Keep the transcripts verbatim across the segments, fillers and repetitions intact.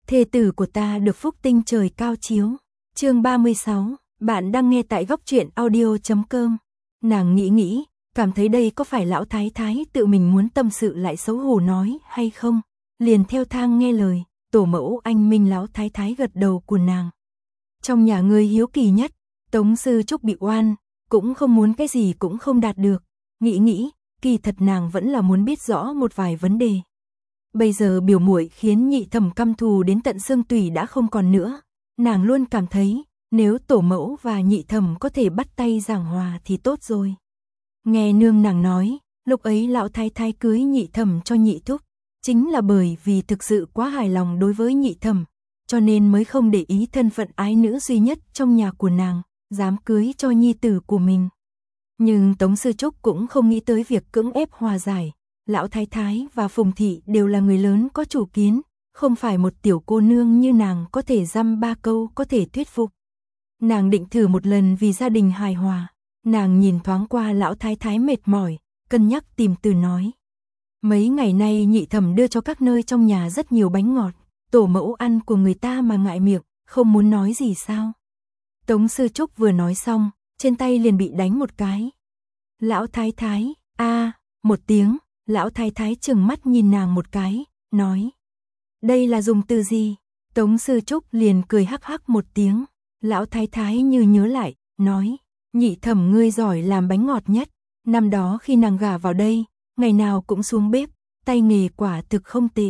thê tử của ta được phúc tinh trời cao chiếu. Chương ba mươi sáu, bạn đang nghe tại góc truyện audio chấm com. Nàng nghĩ nghĩ, cảm thấy đây có phải lão thái thái tự mình muốn tâm sự lại xấu hổ nói hay không, liền theo thang nghe lời, tổ mẫu anh minh lão thái thái gật đầu của nàng. Trong nhà ngươi hiếu kỳ nhất, Tống Sư Trúc bị oan, cũng không muốn cái gì cũng không đạt được, nghĩ nghĩ, kỳ thật nàng vẫn là muốn biết rõ một vài vấn đề. Bây giờ biểu muội khiến nhị thẩm căm thù đến tận xương tủy đã không còn nữa, nàng luôn cảm thấy, nếu tổ mẫu và nhị thẩm có thể bắt tay giảng hòa thì tốt rồi. Nghe nương nàng nói, lúc ấy lão thái thái cưới nhị thẩm cho nhị thúc, chính là bởi vì thực sự quá hài lòng đối với nhị thẩm, cho nên mới không để ý thân phận ái nữ duy nhất trong nhà của nàng, dám cưới cho nhi tử của mình. Nhưng Tống Sư Trúc cũng không nghĩ tới việc cưỡng ép hòa giải, lão thái thái và Phùng thị đều là người lớn có chủ kiến, không phải một tiểu cô nương như nàng có thể dăm ba câu có thể thuyết phục. Nàng định thử một lần vì gia đình hài hòa, nàng nhìn thoáng qua lão thái thái mệt mỏi, cân nhắc tìm từ nói. Mấy ngày nay nhị thẩm đưa cho các nơi trong nhà rất nhiều bánh ngọt, tổ mẫu ăn của người ta mà ngại miệng, không muốn nói gì sao. Tống Sư Trúc vừa nói xong, trên tay liền bị đánh một cái. Lão thái thái, a một tiếng, lão thái thái trừng mắt nhìn nàng một cái, nói. Đây là dùng từ gì? Tống Sư Trúc liền cười hắc hắc một tiếng, lão thái thái như nhớ lại, nói. Nhị thẩm ngươi giỏi làm bánh ngọt nhất, năm đó khi nàng gả vào đây, ngày nào cũng xuống bếp, tay nghề quả thực không tệ.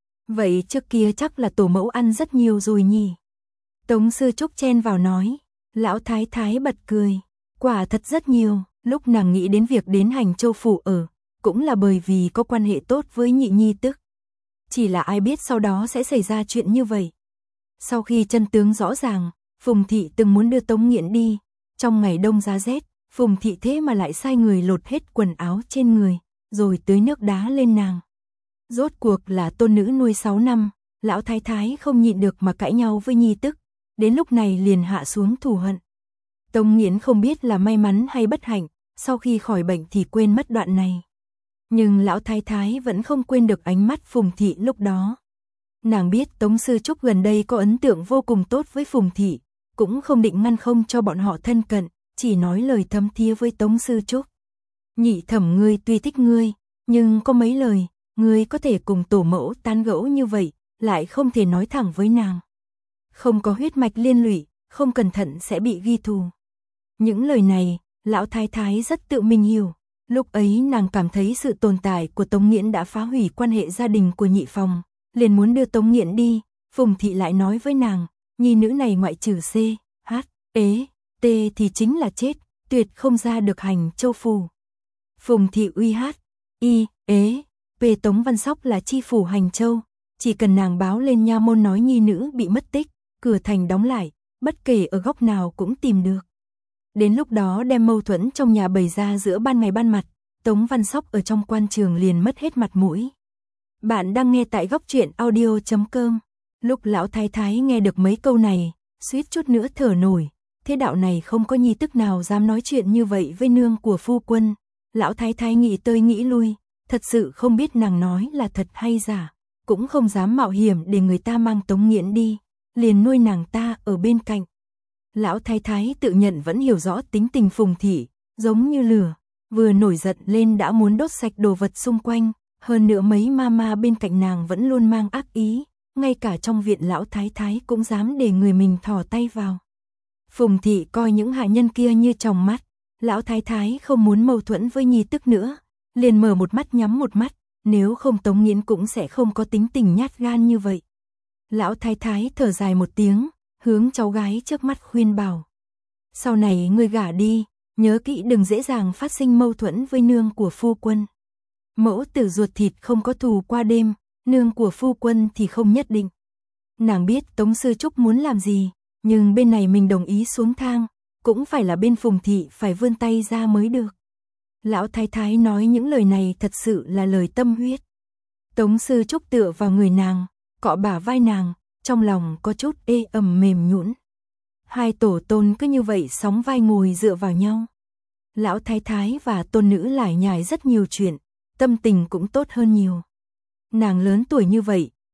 Vậy trước kia chắc là tổ mẫu ăn rất nhiều rồi nhỉ? Tống Sư Trúc chen vào nói, lão thái thái bật cười, quả thật rất nhiều, lúc nàng nghĩ đến việc đến Hành Châu phủ ở, cũng là bởi vì có quan hệ tốt với nhị nhi tức. Chỉ là ai biết sau đó sẽ xảy ra chuyện như vậy. Sau khi chân tướng rõ ràng, Phùng thị từng muốn đưa Tống Nghiễn đi, trong ngày đông giá rét, Phùng thị thế mà lại sai người lột hết quần áo trên người, rồi tưới nước đá lên nàng. Rốt cuộc là tôn nữ nuôi sáu năm, lão thái thái không nhịn được mà cãi nhau với nhi tức, đến lúc này liền hạ xuống thù hận. Tống Nghiễn không biết là may mắn hay bất hạnh, sau khi khỏi bệnh thì quên mất đoạn này. Nhưng lão thái thái vẫn không quên được ánh mắt Phùng thị lúc đó. Nàng biết Tống Sư Trúc gần đây có ấn tượng vô cùng tốt với Phùng thị, cũng không định ngăn không cho bọn họ thân cận, chỉ nói lời thấm thía với Tống Sư Trúc. Nhị thẩm ngươi tuy thích ngươi, nhưng có mấy lời, ngươi có thể cùng tổ mẫu tán gẫu như vậy, lại không thể nói thẳng với nàng. Không có huyết mạch liên lụy, không cẩn thận sẽ bị ghi thù. Những lời này, lão thái thái rất tự mình hiểu. Lúc ấy nàng cảm thấy sự tồn tại của Tống Nghiễn đã phá hủy quan hệ gia đình của nhị phòng, liền muốn đưa Tống Nghiễn đi. Phùng thị lại nói với nàng, nhi nữ này ngoại trừ C, H, ế, T thì chính là chết, tuyệt không ra được Hành Châu phủ. Phùng thị uy hát, y, ế, p Tống Văn Sóc là chi phủ Hành Châu, chỉ cần nàng báo lên nha môn nói nhi nữ bị mất tích, cửa thành đóng lại, bất kể ở góc nào cũng tìm được. Đến lúc đó đem mâu thuẫn trong nhà bày ra giữa ban ngày ban mặt, Tống Văn Sóc ở trong quan trường liền mất hết mặt mũi. Bạn đang nghe tại góc truyện audio chấm com. Lúc lão thái thái nghe được mấy câu này, suýt chút nữa thở nổi, thế đạo này không có nhi tức nào dám nói chuyện như vậy với nương của phu quân. Lão thái thái nghĩ tới nghĩ lui, thật sự không biết nàng nói là thật hay giả, cũng không dám mạo hiểm để người ta mang Tống Nghiễn đi, liền nuôi nàng ta ở bên cạnh. Lão thái thái tự nhận vẫn hiểu rõ tính tình Phùng thị, giống như lửa, vừa nổi giận lên đã muốn đốt sạch đồ vật xung quanh, hơn nữa mấy mama bên cạnh nàng vẫn luôn mang ác ý, ngay cả trong viện lão thái thái cũng dám để người mình thò tay vào. Phùng thị coi những hạ nhân kia như tròng mắt, lão thái thái không muốn mâu thuẫn với nhi tức nữa, liền mở một mắt nhắm một mắt, nếu không Tống Nghiễn cũng sẽ không có tính tình nhát gan như vậy. Lão thái thái thở dài một tiếng, hướng cháu gái trước mắt khuyên bảo. Sau này ngươi gả đi, nhớ kỹ đừng dễ dàng phát sinh mâu thuẫn với nương của phu quân. Mẫu tử ruột thịt không có thù qua đêm, nương của phu quân thì không nhất định. Nàng biết Tống Sư Trúc muốn làm gì, nhưng bên này mình đồng ý xuống thang, cũng phải là bên Phùng thị phải vươn tay ra mới được. Lão thái thái nói những lời này thật sự là lời tâm huyết. Tống Sư Trúc tựa vào người nàng, cọ bả vai nàng, trong lòng có chút ê ẩm mềm nhũn. Hai tổ tôn cứ như vậy sóng vai ngồi dựa vào nhau. Lão thái thái và tôn nữ lải nhải rất nhiều chuyện, tâm tình cũng tốt hơn nhiều. Nàng lớn tuổi như vậy,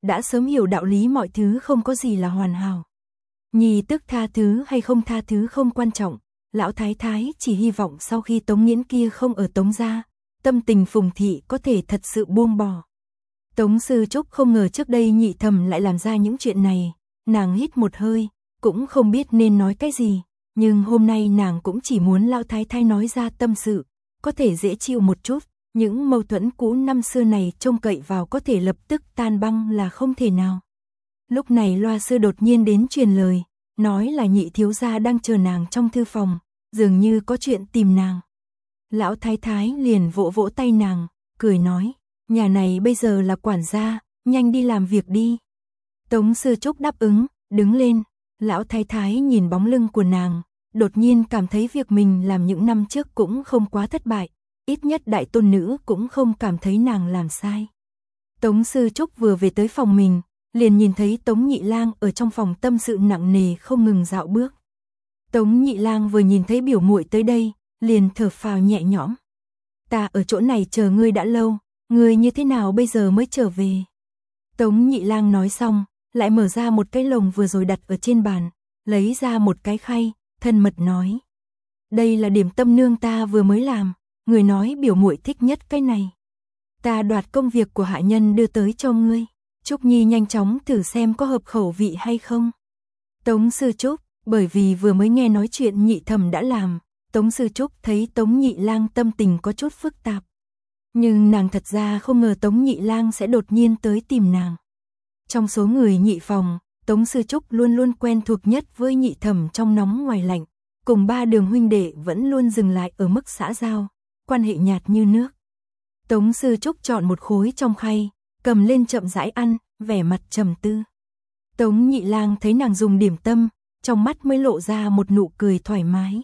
đã sớm hiểu đạo lý mọi thứ không có gì là hoàn hảo. Nhi tức tha thứ hay không tha thứ không quan trọng, lão thái thái chỉ hy vọng sau khi Tống Nghiễn kia không ở Tống gia, tâm tình Phùng thị có thể thật sự buông bỏ. Tống Sư Trúc không ngờ trước đây Nhị Thẩm lại làm ra những chuyện này, nàng hít một hơi, cũng không biết nên nói cái gì, nhưng hôm nay nàng cũng chỉ muốn lão thái thái nói ra tâm sự, có thể dễ chịu một chút, những mâu thuẫn cũ năm xưa này trông cậy vào có thể lập tức tan băng là không thể nào. Lúc này loa sư đột nhiên đến truyền lời, nói là Nhị thiếu gia đang chờ nàng trong thư phòng, dường như có chuyện tìm nàng. Lão thái thái liền vỗ vỗ tay nàng, cười nói, nhà này bây giờ là quản gia, nhanh đi làm việc đi. Tống Sư Trúc đáp ứng, đứng lên, lão thái thái nhìn bóng lưng của nàng, đột nhiên cảm thấy việc mình làm những năm trước cũng không quá thất bại, ít nhất đại tôn nữ cũng không cảm thấy nàng làm sai. Tống Sư Trúc vừa về tới phòng mình, liền nhìn thấy Tống Nhị Lang ở trong phòng tâm sự nặng nề không ngừng dạo bước. Tống Nhị Lang vừa nhìn thấy biểu muội tới đây, liền thở phào nhẹ nhõm. Ta ở chỗ này chờ ngươi đã lâu, ngươi như thế nào bây giờ mới trở về? Tống Nhị Lang nói xong, lại mở ra một cái lồng vừa rồi đặt ở trên bàn, lấy ra một cái khay, thân mật nói. Đây là điểm tâm nương ta vừa mới làm, người nói biểu muội thích nhất cái này. Ta đoạt công việc của hạ nhân đưa tới cho ngươi. Trúc Nhi nhanh chóng thử xem có hợp khẩu vị hay không. Tống Sư Trúc, bởi vì vừa mới nghe nói chuyện Nhị Thẩm đã làm, Tống Sư Trúc thấy Tống Nhị Lang tâm tình có chút phức tạp. Nhưng nàng thật ra không ngờ Tống Nhị Lang sẽ đột nhiên tới tìm nàng. Trong số người Nhị phòng, Tống Sư Trúc luôn luôn quen thuộc nhất với Nhị Thẩm trong nóng ngoài lạnh, cùng ba Đường huynh đệ vẫn luôn dừng lại ở mức xã giao, quan hệ nhạt như nước. Tống Sư Trúc chọn một khối trong khay, cầm lên chậm rãi ăn, vẻ mặt trầm tư. Tống Nhị Lang thấy nàng dùng điểm tâm, trong mắt mới lộ ra một nụ cười thoải mái.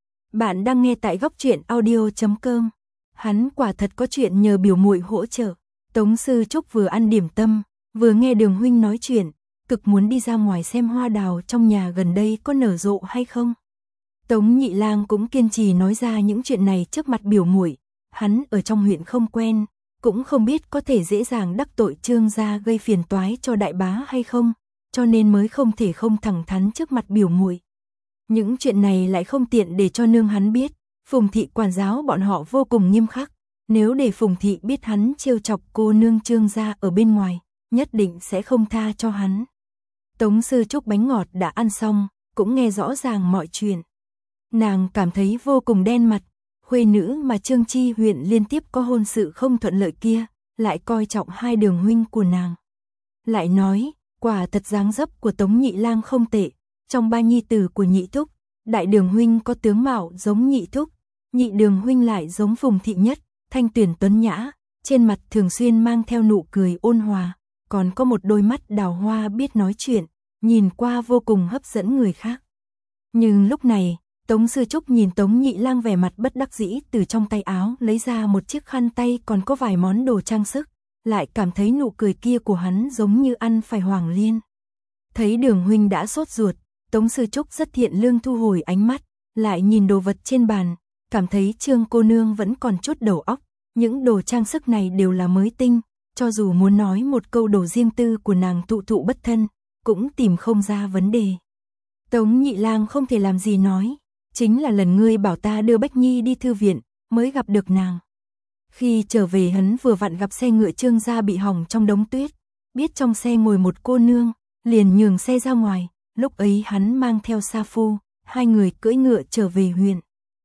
Bạn đang nghe tại góc truyện audio chấm com. Hắn quả thật có chuyện nhờ biểu muội hỗ trợ. Tống Sư Trúc vừa ăn điểm tâm, vừa nghe Đường huynh nói chuyện, cực muốn đi ra ngoài xem hoa đào trong nhà gần đây có nở rộ hay không. Tống Nhị Lang cũng kiên trì nói ra những chuyện này trước mặt biểu muội, hắn ở trong huyện không quen, cũng không biết có thể dễ dàng đắc tội Trương gia gây phiền toái cho đại bá hay không, cho nên mới không thể không thẳng thắn trước mặt biểu muội. Những chuyện này lại không tiện để cho nương hắn biết, Phùng thị quản giáo bọn họ vô cùng nghiêm khắc, nếu để Phùng thị biết hắn trêu chọc cô nương Trương gia ở bên ngoài, nhất định sẽ không tha cho hắn. Tống Sư Trúc bánh ngọt đã ăn xong, cũng nghe rõ ràng mọi chuyện. Nàng cảm thấy vô cùng đen mặt, khuê nữ mà Trương Chi huyện liên tiếp có hôn sự không thuận lợi kia, lại coi trọng hai Đường huynh của nàng. Lại nói, quả thật dáng dấp của Tống Nhị Lang không tệ, trong ba nhi tử của Nhị thúc, đại Đường huynh có tướng mạo giống Nhị thúc, Nhị Đường huynh lại giống Phùng thị nhất, thanh tuyển tuấn nhã, trên mặt thường xuyên mang theo nụ cười ôn hòa, còn có một đôi mắt đào hoa biết nói chuyện, nhìn qua vô cùng hấp dẫn người khác. Nhưng lúc này, Tống Sư Trúc nhìn Tống Nhị Lang vẻ mặt bất đắc dĩ từ trong tay áo lấy ra một chiếc khăn tay còn có vài món đồ trang sức, lại cảm thấy nụ cười kia của hắn giống như ăn phải hoàng liên. Thấy Đường huynh đã sốt ruột, Tống Sư Trúc rất thiện lương thu hồi ánh mắt, lại nhìn đồ vật trên bàn, cảm thấy Trương cô nương vẫn còn chút đầu óc, những đồ trang sức này đều là mới tinh, cho dù muốn nói một câu đồ riêng tư của nàng thụ thụ bất thân, cũng tìm không ra vấn đề. Tống Nhị Lang không thể làm gì nói, chính là lần ngươi bảo ta đưa Bách Nhi đi thư viện, mới gặp được nàng. Khi trở về hắn vừa vặn gặp xe ngựa Trương gia bị hỏng trong đống tuyết, biết trong xe ngồi một cô nương, liền nhường xe ra ngoài, lúc ấy hắn mang theo sa phu, hai người cưỡi ngựa trở về huyện.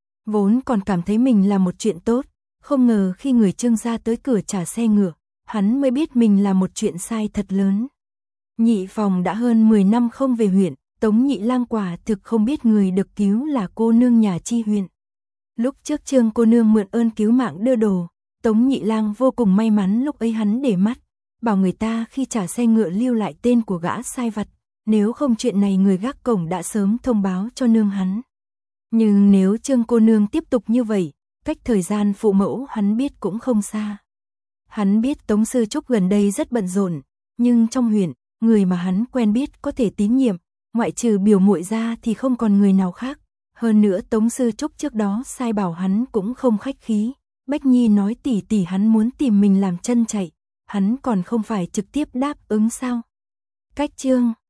Vốn còn cảm thấy mình là một chuyện tốt, không ngờ khi người Trương gia tới cửa trả xe ngựa, hắn mới biết mình là một chuyện sai thật lớn. Nhị phòng đã hơn mười năm không về huyện, Tống Nhị Lang quả thực không biết người được cứu là cô nương nhà Chi huyện. Lúc trước Trương cô nương mượn ơn cứu mạng đưa đồ, Tống Nhị Lang vô cùng may mắn lúc ấy hắn để mắt, bảo người ta khi trả xe ngựa lưu lại tên của gã sai vặt, nếu không chuyện này người gác cổng đã sớm thông báo cho nương hắn. Nhưng nếu Trương cô nương tiếp tục như vậy, cách thời gian phụ mẫu hắn biết cũng không xa. Hắn biết Tống Sư Trúc gần đây rất bận rộn, nhưng trong huyện, người mà hắn quen biết có thể tín nhiệm, ngoại trừ biểu muội ra thì không còn người nào khác. Hơn nữa Tống Sư Trúc trước đó sai bảo hắn cũng không khách khí. Bách Nhi nói tỷ tỷ hắn muốn tìm mình làm chân chạy, hắn còn không phải trực tiếp đáp ứng sao? Cách chương